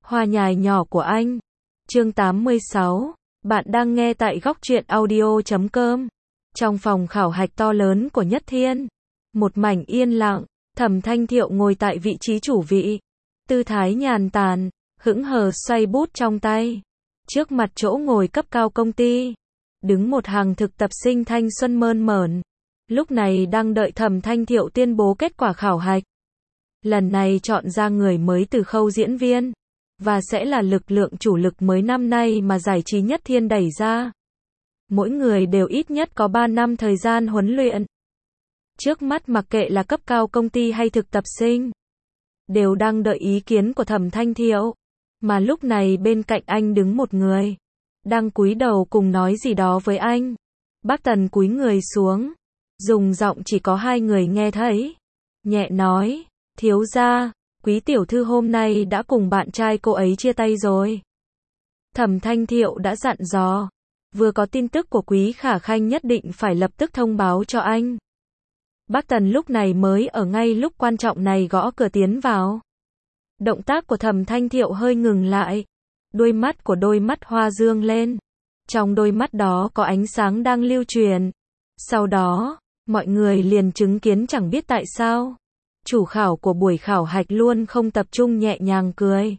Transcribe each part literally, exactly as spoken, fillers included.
Hoa nhài nhỏ của anh. Chương tám mươi sáu. Bạn đang nghe tại góc truyện audio chấm com. Trong phòng khảo hạch to lớn của Nhất Thiên, một mảnh yên lặng, Thẩm Thanh Thiệu ngồi tại vị trí chủ vị, tư thái nhàn tản, hững hờ xoay bút trong tay. Trước mặt chỗ ngồi cấp cao công ty, đứng một hàng thực tập sinh thanh xuân mơn mởn, lúc này đang đợi Thẩm Thanh Thiệu tuyên bố kết quả khảo hạch. Lần này chọn ra người mới từ khâu diễn viên, và sẽ là lực lượng chủ lực mới năm nay mà giải trí Nhất Thiên đẩy ra. Mỗi người đều ít nhất có ba năm thời gian huấn luyện. Trước mắt mặc kệ là cấp cao công ty hay thực tập sinh, đều đang đợi ý kiến của Thẩm Thanh Thiệu. Mà lúc này bên cạnh anh đứng một người, đang cúi đầu cùng nói gì đó với anh. Bác Tần cúi người xuống, dùng giọng chỉ có hai người nghe thấy, nhẹ nói, thiếu gia, Quý tiểu thư hôm nay đã cùng bạn trai cô ấy chia tay rồi. Thẩm Thanh Thiệu đã dặn dò, vừa có tin tức của Quý Khả Khanh nhất định phải lập tức thông báo cho anh. Bác Tần lúc này mới ở ngay lúc quan trọng này gõ cửa tiến vào. Động tác của Thẩm Thanh Thiệu hơi ngừng lại, đôi mắt của đôi mắt hoa dương lên. Trong đôi mắt đó có ánh sáng đang lưu truyền. Sau đó, mọi người liền chứng kiến chẳng biết tại sao, chủ khảo của buổi khảo hạch luôn không tập trung nhẹ nhàng cười.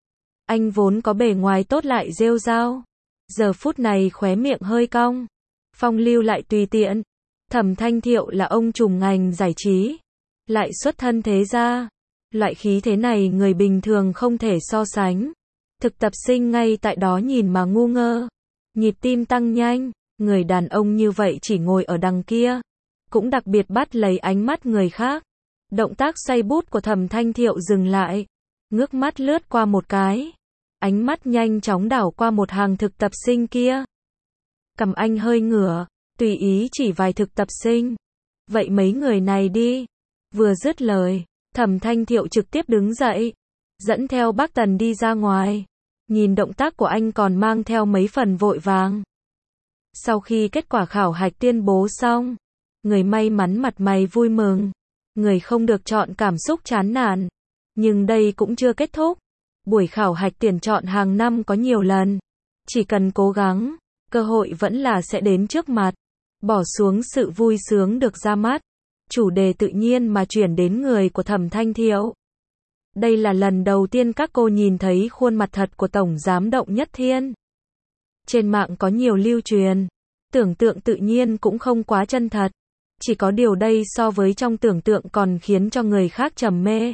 Anh vốn có bề ngoài tốt lại rêu rao, giờ phút này khóe miệng hơi cong, phong lưu lại tùy tiện. Thẩm Thanh Thiệu là ông trùm ngành giải trí, lại xuất thân thế gia, loại khí thế này người bình thường không thể so sánh. Thực tập sinh ngay tại đó nhìn mà ngu ngơ, nhịp tim tăng nhanh, người đàn ông như vậy chỉ ngồi ở đằng kia, cũng đặc biệt bắt lấy ánh mắt người khác. Động tác xoay bút của Thẩm Thanh Thiệu dừng lại, ngước mắt lướt qua một cái, ánh mắt nhanh chóng đảo qua một hàng thực tập sinh kia. Cằm anh hơi ngửa, tùy ý chỉ vài thực tập sinh. Vậy mấy người này đi. Vừa dứt lời, Thẩm Thanh Thiệu trực tiếp đứng dậy, dẫn theo bác Tần đi ra ngoài. Nhìn động tác của anh còn mang theo mấy phần vội vàng. Sau khi kết quả khảo hạch tuyên bố xong, người may mắn mặt mày vui mừng, người không được chọn cảm xúc chán nản. Nhưng đây cũng chưa kết thúc. Buổi khảo hạch tuyển chọn hàng năm có nhiều lần. Chỉ cần cố gắng, cơ hội vẫn là sẽ đến trước mặt. Bỏ xuống sự vui sướng được ra mắt, chủ đề tự nhiên mà chuyển đến người của Thẩm Thanh Thiệu. Đây là lần đầu tiên các cô nhìn thấy khuôn mặt thật của Tổng Giám đốc Nhất Thiên. Trên mạng có nhiều lưu truyền, tưởng tượng tự nhiên cũng không quá chân thật. Chỉ có điều đây so với trong tưởng tượng còn khiến cho người khác trầm mê.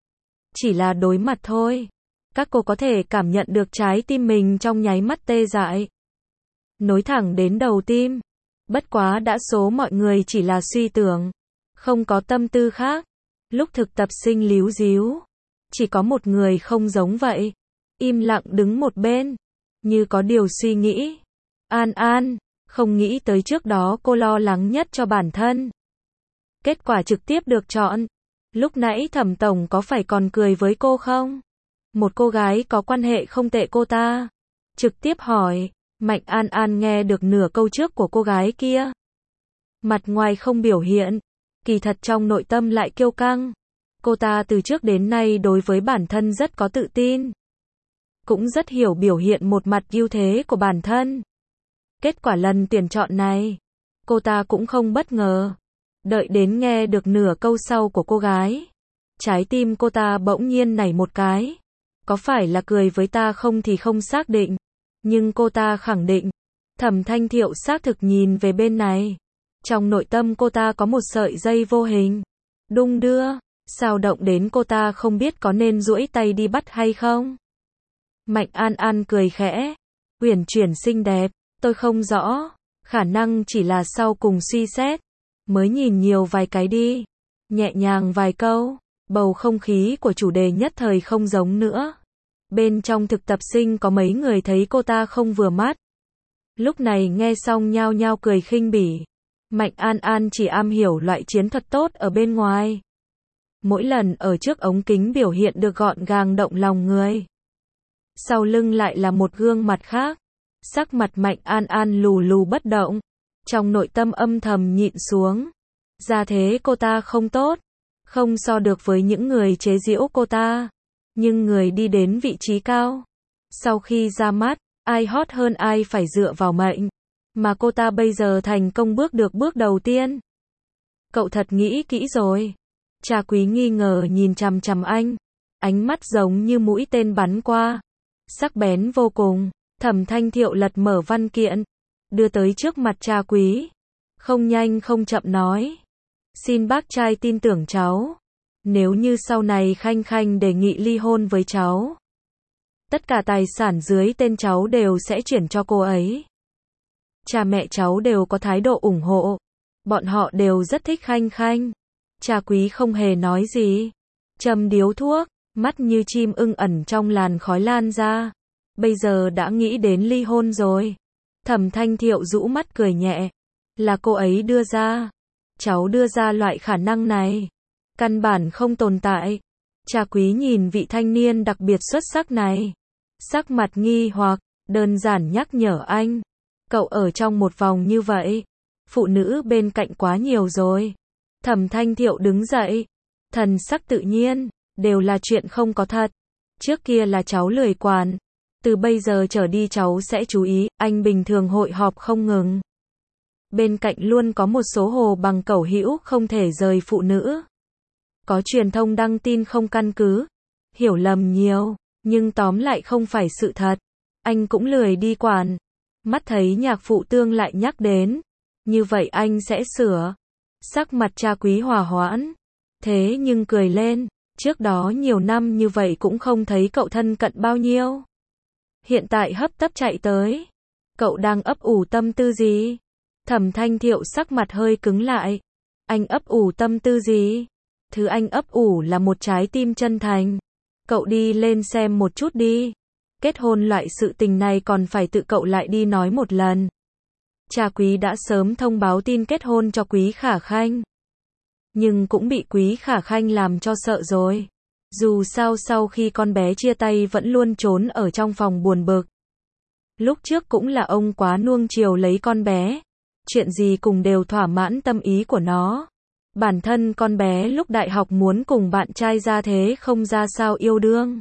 Chỉ là đối mặt thôi, các cô có thể cảm nhận được trái tim mình trong nháy mắt tê dại, nối thẳng đến đầu tim. Bất quá đa số mọi người chỉ là suy tưởng, không có tâm tư khác. Lúc thực tập sinh líu díu, chỉ có một người không giống vậy, im lặng đứng một bên, như có điều suy nghĩ. An An, không nghĩ tới trước đó cô lo lắng nhất cho bản thân. Kết quả trực tiếp được chọn. Lúc nãy Thẩm Tổng có phải còn cười với cô không? Một cô gái có quan hệ không tệ cô ta trực tiếp hỏi. Mạnh An An nghe được nửa câu trước của cô gái kia, mặt ngoài không biểu hiện, kỳ thật trong nội tâm lại kiêu căng. Cô ta từ trước đến nay đối với bản thân rất có tự tin, cũng rất hiểu biểu hiện một mặt ưu thế của bản thân. Kết quả lần tuyển chọn này, cô ta cũng không bất ngờ. Đợi đến nghe được nửa câu sau của cô gái, trái tim cô ta bỗng nhiên nảy một cái. Có phải là cười với ta không thì không xác định, nhưng cô ta khẳng định. Thẩm Thanh Thiệu xác thực nhìn về bên này. Trong nội tâm cô ta có một sợi dây vô hình đung đưa, sao động đến cô ta không biết có nên duỗi tay đi bắt hay không. Mạnh An An cười khẽ, uyển chuyển xinh đẹp, tôi không rõ, khả năng chỉ là sau cùng suy xét, mới nhìn nhiều vài cái đi, nhẹ nhàng vài câu. Bầu không khí của chủ đề nhất thời không giống nữa. Bên trong thực tập sinh có mấy người thấy cô ta không vừa mắt, lúc này nghe xong nhao nhao cười khinh bỉ. Mạnh An An chỉ am hiểu loại chiến thuật tốt ở bên ngoài, mỗi lần ở trước ống kính biểu hiện được gọn gàng động lòng người, sau lưng lại là một gương mặt khác. Sắc mặt Mạnh An An lù lù bất động, trong nội tâm âm thầm nhịn xuống. Gia thế cô ta không tốt, không so được với những người chế giễu cô ta. Nhưng người đi đến vị trí cao, sau khi ra mắt, ai hot hơn ai phải dựa vào mệnh. Mà cô ta bây giờ thành công bước được bước đầu tiên. Cậu thật nghĩ kỹ rồi. Cha Quý nghi ngờ nhìn chằm chằm anh. Ánh mắt giống như mũi tên bắn qua. Sắc bén vô cùng. Thẩm Thanh Thiệu lật mở văn kiện. Đưa tới trước mặt cha Quý. Không nhanh không chậm nói. Xin bác trai tin tưởng cháu. Nếu như sau này Khanh Khanh đề nghị ly hôn với cháu, tất cả tài sản dưới tên cháu đều sẽ chuyển cho cô ấy. Cha mẹ cháu đều có thái độ ủng hộ. Bọn họ đều rất thích Khanh Khanh. Cha Quý không hề nói gì. Châm điếu thuốc, mắt như chim ưng ẩn trong làn khói lan ra. Bây giờ đã nghĩ đến ly hôn rồi. Thẩm Thanh Thiệu rũ mắt cười nhẹ. Là cô ấy đưa ra. Cháu đưa ra loại khả năng này. Căn bản không tồn tại. Cha Quý nhìn vị thanh niên đặc biệt xuất sắc này. Sắc mặt nghi hoặc, đơn giản nhắc nhở anh. Cậu ở trong một vòng như vậy. Phụ nữ bên cạnh quá nhiều rồi. Thẩm Thanh Thiệu đứng dậy. Thần sắc tự nhiên, đều là chuyện không có thật. Trước kia là cháu lười quản. Từ bây giờ trở đi cháu sẽ chú ý, anh bình thường hội họp không ngừng. Bên cạnh luôn có một số hồ bằng cẩu hữu không thể rời phụ nữ. Có truyền thông đăng tin không căn cứ. Hiểu lầm nhiều, nhưng tóm lại không phải sự thật. Anh cũng lười đi quản. Mắt thấy nhạc phụ tương lại nhắc đến. Như vậy anh sẽ sửa. Sắc mặt cha Quý hòa hoãn. Thế nhưng cười lên. Trước đó nhiều năm như vậy cũng không thấy cậu thân cận bao nhiêu. Hiện tại hấp tấp chạy tới. Cậu đang ấp ủ tâm tư gì? Thẩm Thanh Thiệu sắc mặt hơi cứng lại. Anh ấp ủ tâm tư gì? Thứ anh ấp ủ là một trái tim chân thành. Cậu đi lên xem một chút đi. Kết hôn loại sự tình này còn phải tự cậu lại đi nói một lần. Cha Quý đã sớm thông báo tin kết hôn cho Quý Khả Khanh. Nhưng cũng bị Quý Khả Khanh làm cho sợ rồi. Dù sao sau khi con bé chia tay vẫn luôn trốn ở trong phòng buồn bực. Lúc trước cũng là ông quá nuông chiều lấy con bé. Chuyện gì cùng đều thỏa mãn tâm ý của nó. Bản thân con bé lúc đại học muốn cùng bạn trai ra thế không ra sao yêu đương.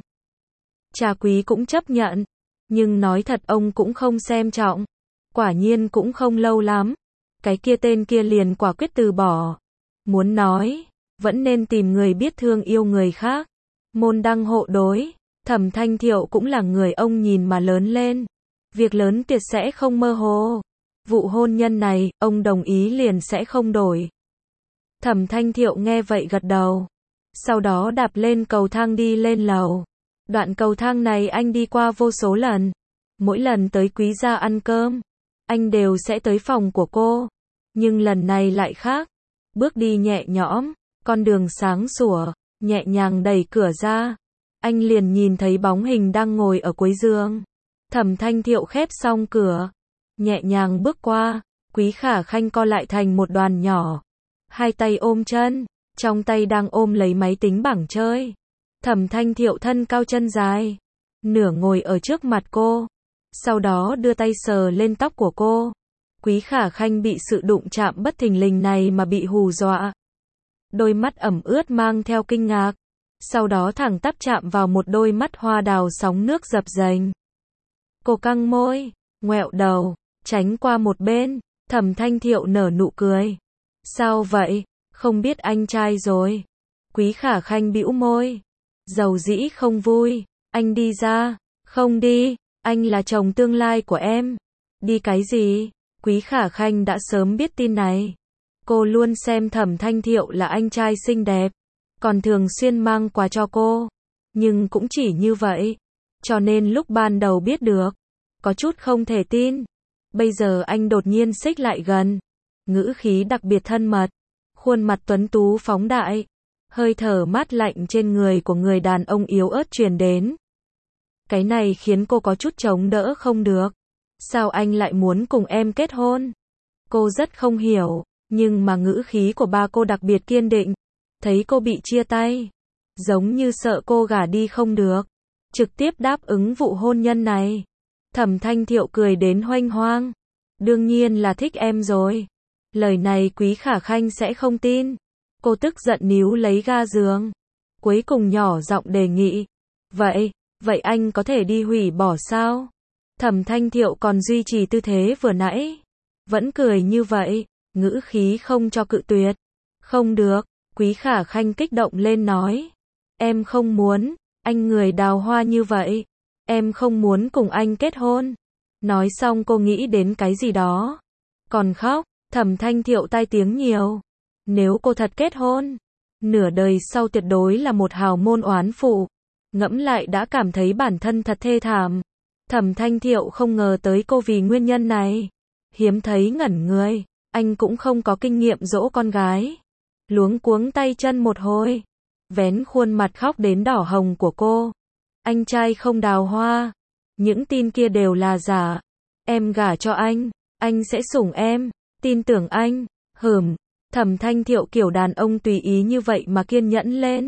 Cha Quý cũng chấp nhận. Nhưng nói thật ông cũng không xem trọng. Quả nhiên cũng không lâu lắm. Cái kia tên kia liền quả quyết từ bỏ. Muốn nói, vẫn nên tìm người biết thương yêu người khác. Môn đăng hộ đối. Thẩm Thanh Thiệu cũng là người ông nhìn mà lớn lên. Việc lớn tuyệt sẽ không mơ hồ. Vụ hôn nhân này, ông đồng ý liền sẽ không đổi. Thẩm Thanh Thiệu nghe vậy gật đầu. Sau đó đạp lên cầu thang đi lên lầu. Đoạn cầu thang này anh đi qua vô số lần. Mỗi lần tới Quý gia ăn cơm, anh đều sẽ tới phòng của cô. Nhưng lần này lại khác. Bước đi nhẹ nhõm, con đường sáng sủa, nhẹ nhàng đẩy cửa ra. Anh liền nhìn thấy bóng hình đang ngồi ở cuối giường. Thẩm Thanh Thiệu khép xong cửa. Nhẹ nhàng bước qua, Quý Khả Khanh co lại thành một đoàn nhỏ. Hai tay ôm chân, trong tay đang ôm lấy máy tính bảng chơi. Thẩm Thanh Thiệu thân cao chân dài, nửa ngồi ở trước mặt cô. Sau đó đưa tay sờ lên tóc của cô. Quý Khả Khanh bị sự đụng chạm bất thình lình này mà bị hù dọa. Đôi mắt ẩm ướt mang theo kinh ngạc. Sau đó thẳng tắp chạm vào một đôi mắt hoa đào sóng nước dập dềnh. Cô căng môi, ngoẹo đầu, tránh qua một bên. Thẩm Thanh Thiệu nở nụ cười. Sao vậy? Không biết anh trai rồi. Quý Khả Khanh bĩu môi. Dầu dĩ không vui. Anh đi ra. Không đi. Anh là chồng tương lai của em. Đi cái gì? Quý Khả Khanh đã sớm biết tin này. Cô luôn xem Thẩm Thanh Thiệu là anh trai xinh đẹp. Còn thường xuyên mang quà cho cô. Nhưng cũng chỉ như vậy. Cho nên lúc ban đầu biết được. Có chút không thể tin. Bây giờ anh đột nhiên xích lại gần. Ngữ khí đặc biệt thân mật. Khuôn mặt tuấn tú phóng đại. Hơi thở mát lạnh trên người của người đàn ông yếu ớt truyền đến. Cái này khiến cô có chút chống đỡ không được. Sao anh lại muốn cùng em kết hôn? Cô rất không hiểu. Nhưng mà ngữ khí của ba cô đặc biệt kiên định. Thấy cô bị chia tay. Giống như sợ cô gả đi không được. Trực tiếp đáp ứng vụ hôn nhân này. Thẩm Thanh Thiệu cười đến hoanh hoang. Đương nhiên là thích em rồi. Lời này Quý Khả Khanh sẽ không tin. Cô tức giận níu lấy ga giường. Cuối cùng nhỏ giọng đề nghị. Vậy, vậy anh có thể đi hủy bỏ sao? Thẩm Thanh Thiệu còn duy trì tư thế vừa nãy. Vẫn cười như vậy, ngữ khí không cho cự tuyệt. Không được, Quý Khả Khanh kích động lên nói. Em không muốn, anh người đào hoa như vậy. Em không muốn cùng anh kết hôn. Nói xong cô nghĩ đến cái gì đó. Còn khóc, Thẩm Thanh Thiệu tai tiếng nhiều. Nếu cô thật kết hôn, nửa đời sau tuyệt đối là một hào môn oán phụ. Ngẫm lại đã cảm thấy bản thân thật thê thảm. Thẩm Thanh Thiệu không ngờ tới cô vì nguyên nhân này. Hiếm thấy ngẩn người, anh cũng không có kinh nghiệm dỗ con gái. Luống cuống tay chân một hồi, vén khuôn mặt khóc đến đỏ hồng của cô. Anh trai không đào hoa, những tin kia đều là giả. Em gả cho anh, anh sẽ sủng em, tin tưởng anh. Hừm, Thẩm Thanh Thiệu kiểu đàn ông tùy ý như vậy mà kiên nhẫn lên.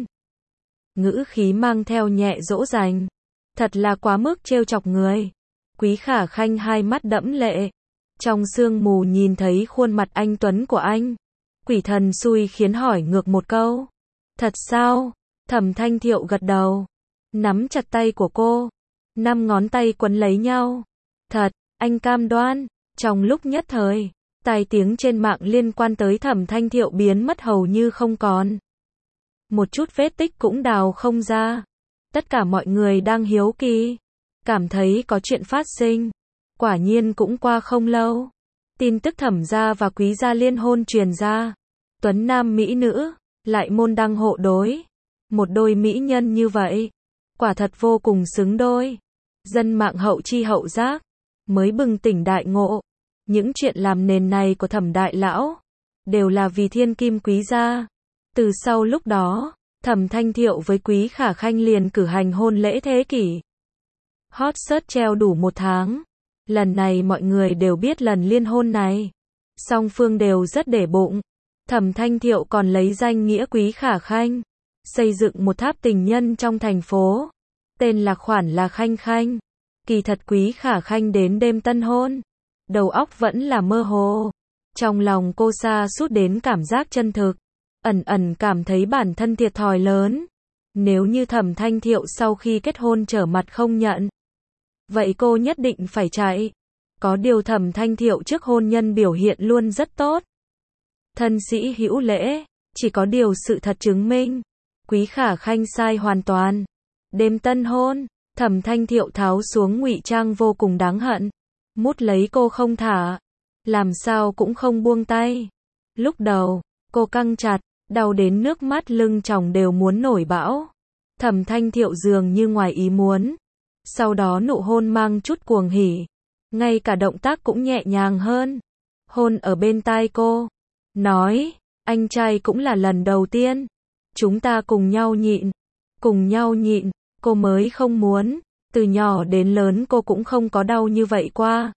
Ngữ khí mang theo nhẹ dỗ dành. Thật là quá mức trêu chọc người. Quý Khả Khanh hai mắt đẫm lệ. Trong sương mù nhìn thấy khuôn mặt anh tuấn của anh. Quỷ thần xui khiến hỏi ngược một câu. Thật sao? Thẩm Thanh Thiệu gật đầu. Nắm chặt tay của cô. Năm ngón tay quấn lấy nhau. Thật, anh cam đoan. Trong lúc nhất thời, tai tiếng trên mạng liên quan tới Thẩm Thanh Thiệu biến mất hầu như không còn. Một chút vết tích cũng đào không ra. Tất cả mọi người đang hiếu kỳ. Cảm thấy có chuyện phát sinh. Quả nhiên cũng qua không lâu. Tin tức Thẩm gia và Quý gia liên hôn truyền ra. Tuấn nam mỹ nữ, lại môn đăng hộ đối. Một đôi mỹ nhân như vậy. Quả thật vô cùng xứng đôi. Dân mạng hậu chi hậu giác. Mới bừng tỉnh đại ngộ. Những chuyện làm nền này của Thẩm đại lão. Đều là vì thiên kim Quý gia. Từ sau lúc đó, Thẩm Thanh Thiệu với Quý Khả Khanh liền cử hành hôn lễ thế kỷ. Hot search treo đủ một tháng. Lần này mọi người đều biết lần liên hôn này. Song phương đều rất để bụng. Thẩm Thanh Thiệu còn lấy danh nghĩa Quý Khả Khanh. Xây dựng một tháp tình nhân trong thành phố. Tên là khoản là Khanh Khanh. Kỳ thật Quý Khả Khanh đến đêm tân hôn. Đầu óc vẫn là mơ hồ. Trong lòng cô sa sút đến cảm giác chân thực. Ẩn ẩn cảm thấy bản thân thiệt thòi lớn. Nếu như Thẩm Thanh Thiệu sau khi kết hôn trở mặt không nhận. Vậy cô nhất định phải chạy. Có điều Thẩm Thanh Thiệu trước hôn nhân biểu hiện luôn rất tốt. Thân sĩ hữu lễ. Chỉ có điều sự thật chứng minh. Quý Khả Khanh sai hoàn toàn. Đêm tân hôn, Thẩm Thanh Thiệu tháo xuống ngụy trang vô cùng đáng hận. Mút lấy cô không thả. Làm sao cũng không buông tay. Lúc đầu, cô căng chặt. Đau đến nước mắt lưng tròng đều muốn nổi bão. Thẩm Thanh Thiệu dường như ngoài ý muốn. Sau đó nụ hôn mang chút cuồng hỉ. Ngay cả động tác cũng nhẹ nhàng hơn. Hôn ở bên tai cô. Nói, anh trai cũng là lần đầu tiên. Chúng ta cùng nhau nhịn. Cùng nhau nhịn, cô mới không muốn. Từ nhỏ đến lớn cô cũng không có đau như vậy qua.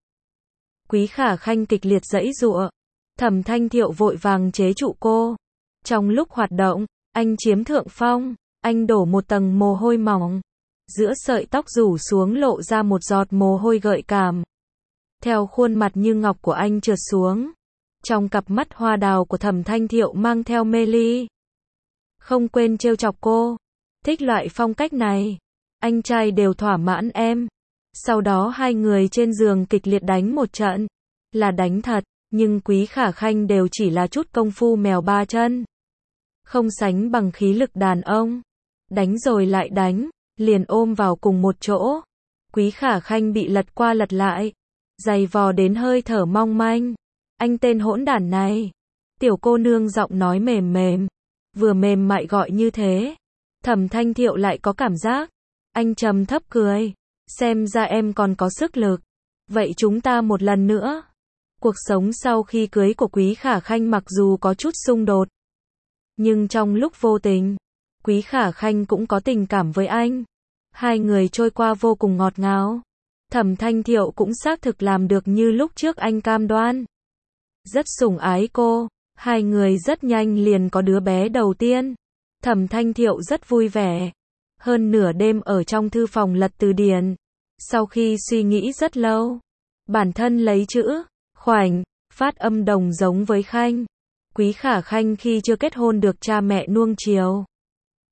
Quý Khả Khanh kịch liệt giãy giụa. Thẩm Thanh Thiệu vội vàng chế trụ cô. Trong lúc hoạt động, anh chiếm thượng phong, anh đổ một tầng mồ hôi mỏng. Giữa sợi tóc rủ xuống lộ ra một giọt mồ hôi gợi cảm. Theo khuôn mặt như ngọc của anh trượt xuống. Trong cặp mắt hoa đào của Thẩm Thanh Thiệu mang theo mê ly. Không quên trêu chọc cô. Thích loại phong cách này. Anh trai đều thỏa mãn em. Sau đó hai người trên giường kịch liệt đánh một trận. Là đánh thật. Nhưng Quý Khả Khanh đều chỉ là chút công phu mèo ba chân. Không sánh bằng khí lực đàn ông. Đánh rồi lại đánh, liền ôm vào cùng một chỗ. Quý Khả Khanh bị lật qua lật lại. Giày vò đến hơi thở mong manh. Anh tên hỗn đản này. Tiểu cô nương giọng nói mềm mềm. Vừa mềm mại gọi như thế. Thẩm Thanh Thiệu lại có cảm giác. Anh trầm thấp cười. Xem ra em còn có sức lực. Vậy chúng ta một lần nữa. Cuộc sống sau khi cưới của Quý Khả Khanh mặc dù có chút xung đột. Nhưng trong lúc vô tình, Quý Khả Khanh cũng có tình cảm với anh. Hai người trôi qua vô cùng ngọt ngào. Thẩm Thanh Thiệu cũng xác thực làm được như lúc trước anh cam đoan. Rất sủng ái cô. Hai người rất nhanh liền có đứa bé đầu tiên. Thẩm Thanh Thiệu rất vui vẻ. Hơn nửa đêm ở trong thư phòng lật từ điển. Sau khi suy nghĩ rất lâu, bản thân lấy chữ khoảnh, phát âm đồng giống với Khanh. Quý Khả Khanh khi chưa kết hôn được cha mẹ nuông chiều.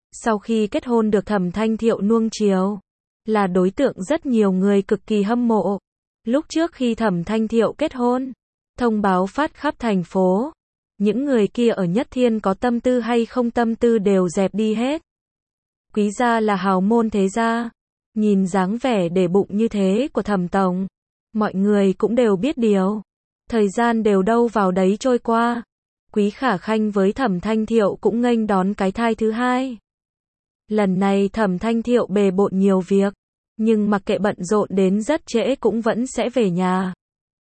sau khi kết hôn được Thẩm Thanh Thiệu nuông chiều, là đối tượng rất nhiều người cực kỳ hâm mộ. Lúc trước khi Thẩm Thanh Thiệu kết hôn, thông báo phát khắp thành phố, những người kia ở Nhất Thiên có tâm tư hay không tâm tư đều dẹp đi hết. Quý gia là hào môn thế gia, nhìn dáng vẻ để bụng như thế của Thẩm tổng, mọi người cũng đều biết điều. Thời gian đều đâu vào đấy trôi qua. Quý Khả Khanh với Thẩm Thanh Thiệu cũng nghênh đón cái thai thứ hai. Lần này Thẩm Thanh Thiệu bề bộn nhiều việc, nhưng mặc kệ bận rộn đến rất trễ cũng vẫn sẽ về nhà.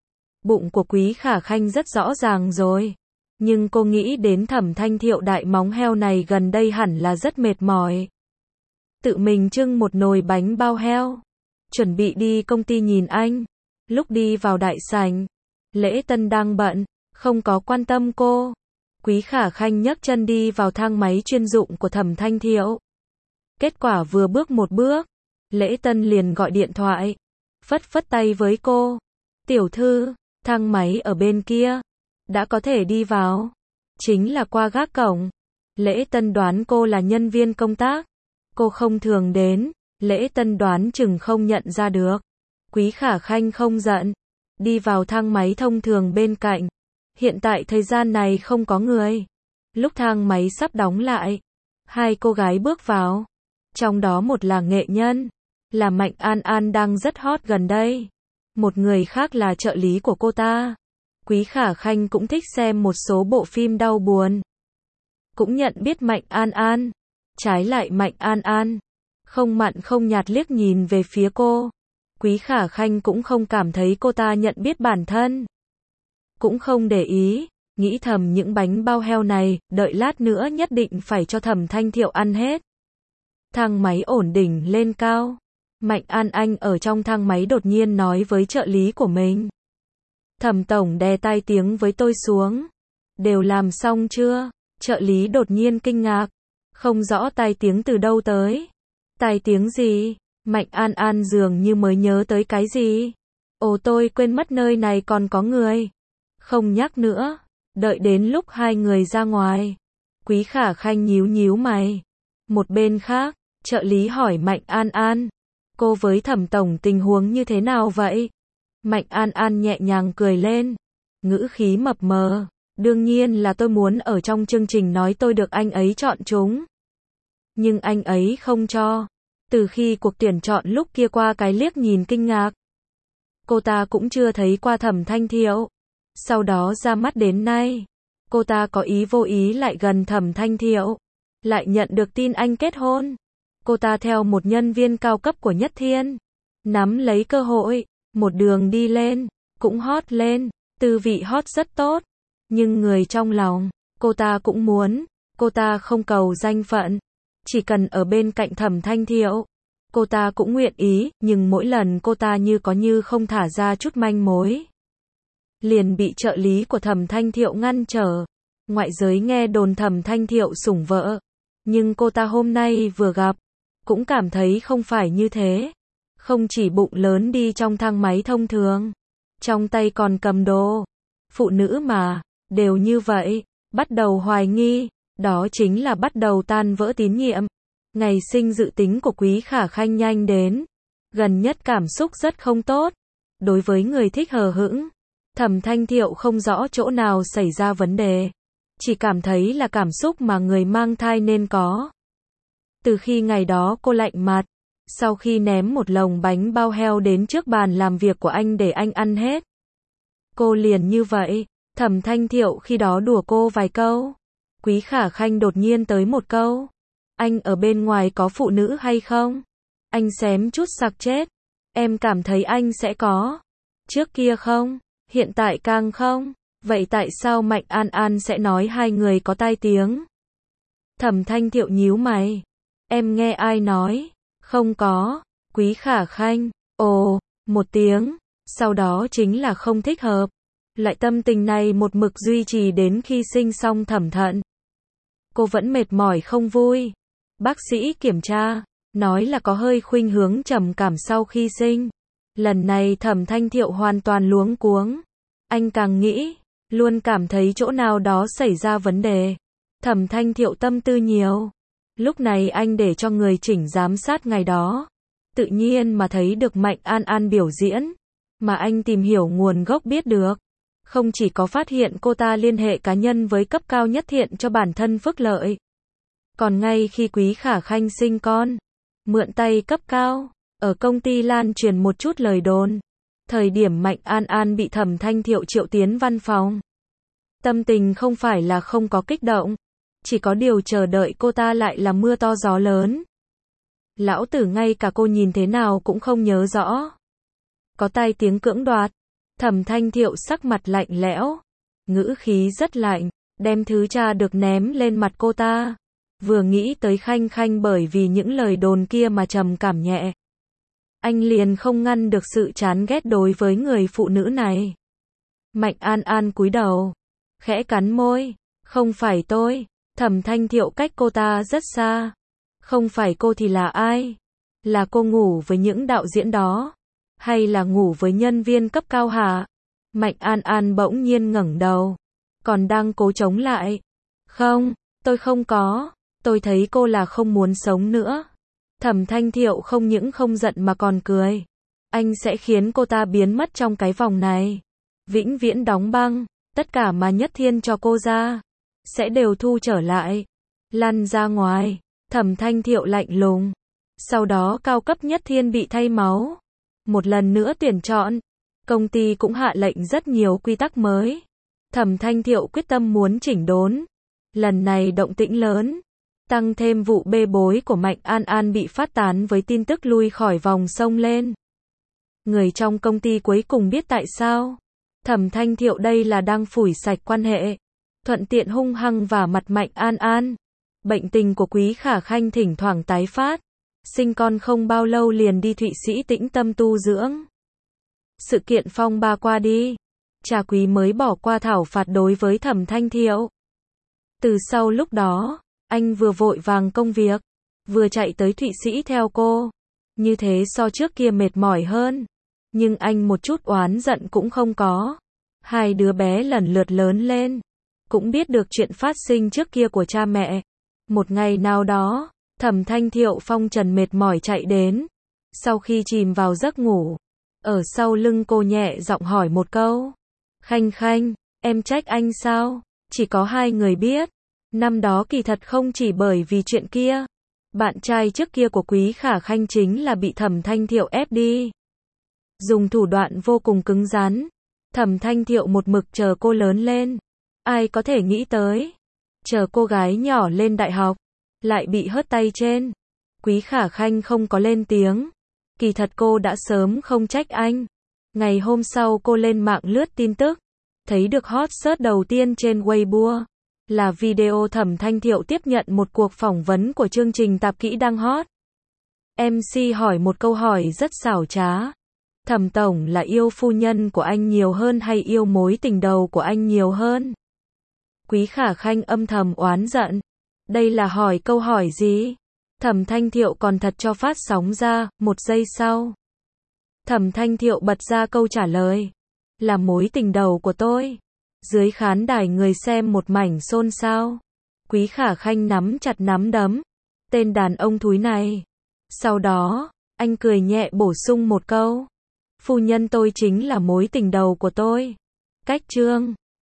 Bụng của Quý Khả Khanh rất rõ ràng rồi, nhưng cô nghĩ đến Thẩm Thanh Thiệu đại móng heo này gần đây hẳn là rất mệt mỏi. Tự mình trưng một nồi bánh bao heo, chuẩn bị đi công ty nhìn anh. Lúc đi vào đại sảnh, Lễ Tân đang bận, không có quan tâm cô. Quý Khả Khanh nhấc chân đi vào thang máy chuyên dụng của Thẩm Thanh Thiệu. Kết quả vừa bước một bước, Lễ Tân liền gọi điện thoại, phất phất tay với cô. Tiểu thư, thang máy ở bên kia, đã có thể đi vào. Chính là qua gác cổng. Lễ Tân đoán cô là nhân viên công tác. Cô không thường đến, Lễ Tân đoán chừng không nhận ra được. Quý Khả Khanh không giận, đi vào thang máy thông thường bên cạnh. Hiện tại thời gian này không có người. Lúc thang máy sắp đóng lại, hai cô gái bước vào. Trong đó một là nghệ nhân, là Mạnh An An đang rất hot gần đây. Một người khác là trợ lý của cô ta. Quý Khả Khanh cũng thích xem một số bộ phim đau buồn. Cũng nhận biết Mạnh An An. Trái lại Mạnh An An, không mặn không nhạt liếc nhìn về phía cô. Quý Khả Khanh cũng không cảm thấy cô ta nhận biết bản thân. Cũng không để ý, nghĩ thầm những bánh bao heo này, đợi lát nữa nhất định phải cho Thẩm Thanh Thiệu ăn hết. Thang máy ổn định lên cao. Mạnh An Anh ở trong thang máy đột nhiên nói với trợ lý của mình. Thẩm tổng đè tai tiếng với tôi xuống. Đều làm xong chưa? Trợ lý đột nhiên kinh ngạc. Không rõ tai tiếng từ đâu tới. Tai tiếng gì? Mạnh An An dường như mới nhớ tới cái gì. Ồ, tôi quên mất nơi này còn có người. Không nhắc nữa. Đợi đến lúc hai người ra ngoài. Quý Khả Khanh nhíu nhíu mày. Một bên khác, trợ lý hỏi Mạnh An An. Cô với Thẩm tổng tình huống như thế nào vậy? Mạnh An An nhẹ nhàng cười lên. Ngữ khí mập mờ. Đương nhiên là tôi muốn ở trong chương trình nói tôi được anh ấy chọn chúng. Nhưng anh ấy không cho. Từ khi cuộc tuyển chọn lúc kia qua cái liếc nhìn kinh ngạc, cô ta cũng chưa thấy qua Thẩm Thanh Thiệu. Sau đó ra mắt đến nay, cô ta có ý vô ý lại gần Thẩm Thanh Thiệu, lại nhận được tin anh kết hôn. Cô ta theo một nhân viên cao cấp của Nhất Thiên, nắm lấy cơ hội, một đường đi lên, cũng hot lên, tư vị hot rất tốt. Nhưng người trong lòng, cô ta cũng muốn, cô ta không cầu danh phận. Chỉ cần ở bên cạnh Thẩm Thanh Thiệu, cô ta cũng nguyện ý, nhưng mỗi lần cô ta như có như không thả ra chút manh mối. Liền bị trợ lý của Thẩm Thanh Thiệu ngăn trở. Ngoại giới nghe đồn Thẩm Thanh Thiệu sủng vợ, nhưng cô ta hôm nay vừa gặp, cũng cảm thấy không phải như thế. Không chỉ bụng lớn đi trong thang máy thông thường, trong tay còn cầm đồ. Phụ nữ mà, đều như vậy, bắt đầu hoài nghi. Đó chính là bắt đầu tan vỡ tín nhiệm. Ngày sinh dự tính của Quý Khả Khanh nhanh đến. Gần nhất cảm xúc rất không tốt. Đối với người thích hờ hững, Thẩm Thanh Thiệu không rõ chỗ nào xảy ra vấn đề. Chỉ cảm thấy là cảm xúc mà người mang thai nên có. Từ khi ngày đó cô lạnh mặt, sau khi ném một lồng bánh bao heo đến trước bàn làm việc của anh để anh ăn hết, cô liền như vậy. Thẩm Thanh Thiệu khi đó đùa cô vài câu. Quý Khả Khanh đột nhiên tới một câu. Anh ở bên ngoài có phụ nữ hay không? Anh xém chút sặc chết. Em cảm thấy anh sẽ có. Trước kia không? Hiện tại càng không? Vậy tại sao Mạnh An An sẽ nói hai người có tai tiếng? Thẩm Thanh Thiệu nhíu mày. Em nghe ai nói? Không có. Quý Khả Khanh. Ồ, một tiếng. Sau đó chính là không thích hợp. Loại tâm tình này một mực duy trì đến khi sinh xong Thẩm Thận. Cô vẫn mệt mỏi không vui. Bác sĩ kiểm tra, nói là có hơi khuynh hướng trầm cảm sau khi sinh. Lần này Thẩm Thanh Thiệu hoàn toàn luống cuống. Anh càng nghĩ, luôn cảm thấy chỗ nào đó xảy ra vấn đề. Thẩm Thanh Thiệu tâm tư nhiều. Lúc này anh để cho người chỉnh giám sát ngày đó. Tự nhiên mà thấy được Mạnh An An biểu diễn. Mà anh tìm hiểu nguồn gốc biết được. Không chỉ có phát hiện cô ta liên hệ cá nhân với cấp cao Nhất Thiện cho bản thân phước lợi. Còn ngay khi Quý Khả Khanh sinh con, mượn tay cấp cao, ở công ty lan truyền một chút lời đồn. Thời điểm Mạnh An An bị Thẩm Thanh Thiệu triệu tiến văn phòng. Tâm tình không phải là không có kích động. Chỉ có điều chờ đợi cô ta lại là mưa to gió lớn. Lão tử ngay cả cô nhìn thế nào cũng không nhớ rõ. Có tai tiếng cưỡng đoạt. Thẩm Thanh Thiệu sắc mặt lạnh lẽo. Ngữ khí rất lạnh. Đem thứ tra được ném lên mặt cô ta. Vừa nghĩ tới Khanh Khanh bởi vì những lời đồn kia mà trầm cảm nhẹ. Anh liền không ngăn được sự chán ghét đối với người phụ nữ này. Mạnh An An cúi đầu. Khẽ cắn môi. Không phải tôi. Thẩm Thanh Thiệu cách cô ta rất xa. Không phải cô thì là ai? Là cô ngủ với những đạo diễn đó? Hay là ngủ với nhân viên cấp cao hả? Mạnh An An bỗng nhiên ngẩng đầu. Còn đang cố chống lại. Không, tôi không có. Tôi thấy cô là không muốn sống nữa. Thẩm Thanh Thiệu không những không giận mà còn cười. Anh sẽ khiến cô ta biến mất trong cái vòng này. Vĩnh viễn đóng băng. Tất cả mà Nhất Thiên cho cô ra sẽ đều thu trở lại. Lăn ra ngoài. Thẩm Thanh Thiệu lạnh lùng. Sau đó cao cấp Nhất Thiên bị thay máu. Một lần nữa tuyển chọn. Công ty cũng hạ lệnh rất nhiều quy tắc mới. Thẩm Thanh Thiệu quyết tâm muốn chỉnh đốn. Lần này động tĩnh lớn. Tăng thêm vụ bê bối của Mạnh An An bị phát tán với tin tức lui khỏi vòng sông lên. Người trong công ty cuối cùng biết tại sao. Thẩm Thanh Thiệu đây là đang phủi sạch quan hệ. Thuận tiện hung hăng vả mặt Mạnh An An. Bệnh tình của Quý Khả Khanh thỉnh thoảng tái phát. Sinh con không bao lâu liền đi Thụy Sĩ tĩnh tâm tu dưỡng. Sự kiện phong ba qua đi. Trà Quý mới bỏ qua thảo phạt đối với Thẩm Thanh Thiệu. Từ sau lúc đó, anh vừa vội vàng công việc, vừa chạy tới Thụy Sĩ theo cô. Như thế so trước kia mệt mỏi hơn. Nhưng anh một chút oán giận cũng không có. Hai đứa bé lần lượt lớn lên. Cũng biết được chuyện phát sinh trước kia của cha mẹ. Một ngày nào đó, Thẩm Thanh Thiệu phong trần mệt mỏi chạy đến. Sau khi chìm vào giấc ngủ, ở sau lưng cô nhẹ giọng hỏi một câu. Khanh Khanh, em trách anh sao? Chỉ có hai người biết. Năm đó kỳ thật không chỉ bởi vì chuyện kia. Bạn trai trước kia của Quý Khả Khanh chính là bị Thẩm Thanh Thiệu ép đi. Dùng thủ đoạn vô cùng cứng rắn. Thẩm Thanh Thiệu một mực chờ cô lớn lên. Ai có thể nghĩ tới. Chờ cô gái nhỏ lên đại học. Lại bị hớt tay trên. Quý Khả Khanh không có lên tiếng. Kỳ thật cô đã sớm không trách anh. Ngày hôm sau cô lên mạng lướt tin tức. Thấy được hot search đầu tiên trên Weibo. Là video Thẩm Thanh Thiệu tiếp nhận một cuộc phỏng vấn của chương trình tạp kỹ đang hot. em xê hỏi một câu hỏi rất xảo trá. Thẩm tổng là yêu phu nhân của anh nhiều hơn hay yêu mối tình đầu của anh nhiều hơn? Quý Khả Khanh âm thầm oán giận. Đây là hỏi câu hỏi gì? Thẩm Thanh Thiệu còn thật cho phát sóng ra. Một giây sau, Thẩm Thanh Thiệu bật ra câu trả lời. Là mối tình đầu của tôi. Dưới khán đài người xem một mảnh xôn xao. Quý Khả Khanh nắm chặt nắm đấm. Tên đàn ông thúi này. Sau đó, anh cười nhẹ bổ sung một câu. Phu nhân tôi chính là mối tình đầu của tôi. Cách chương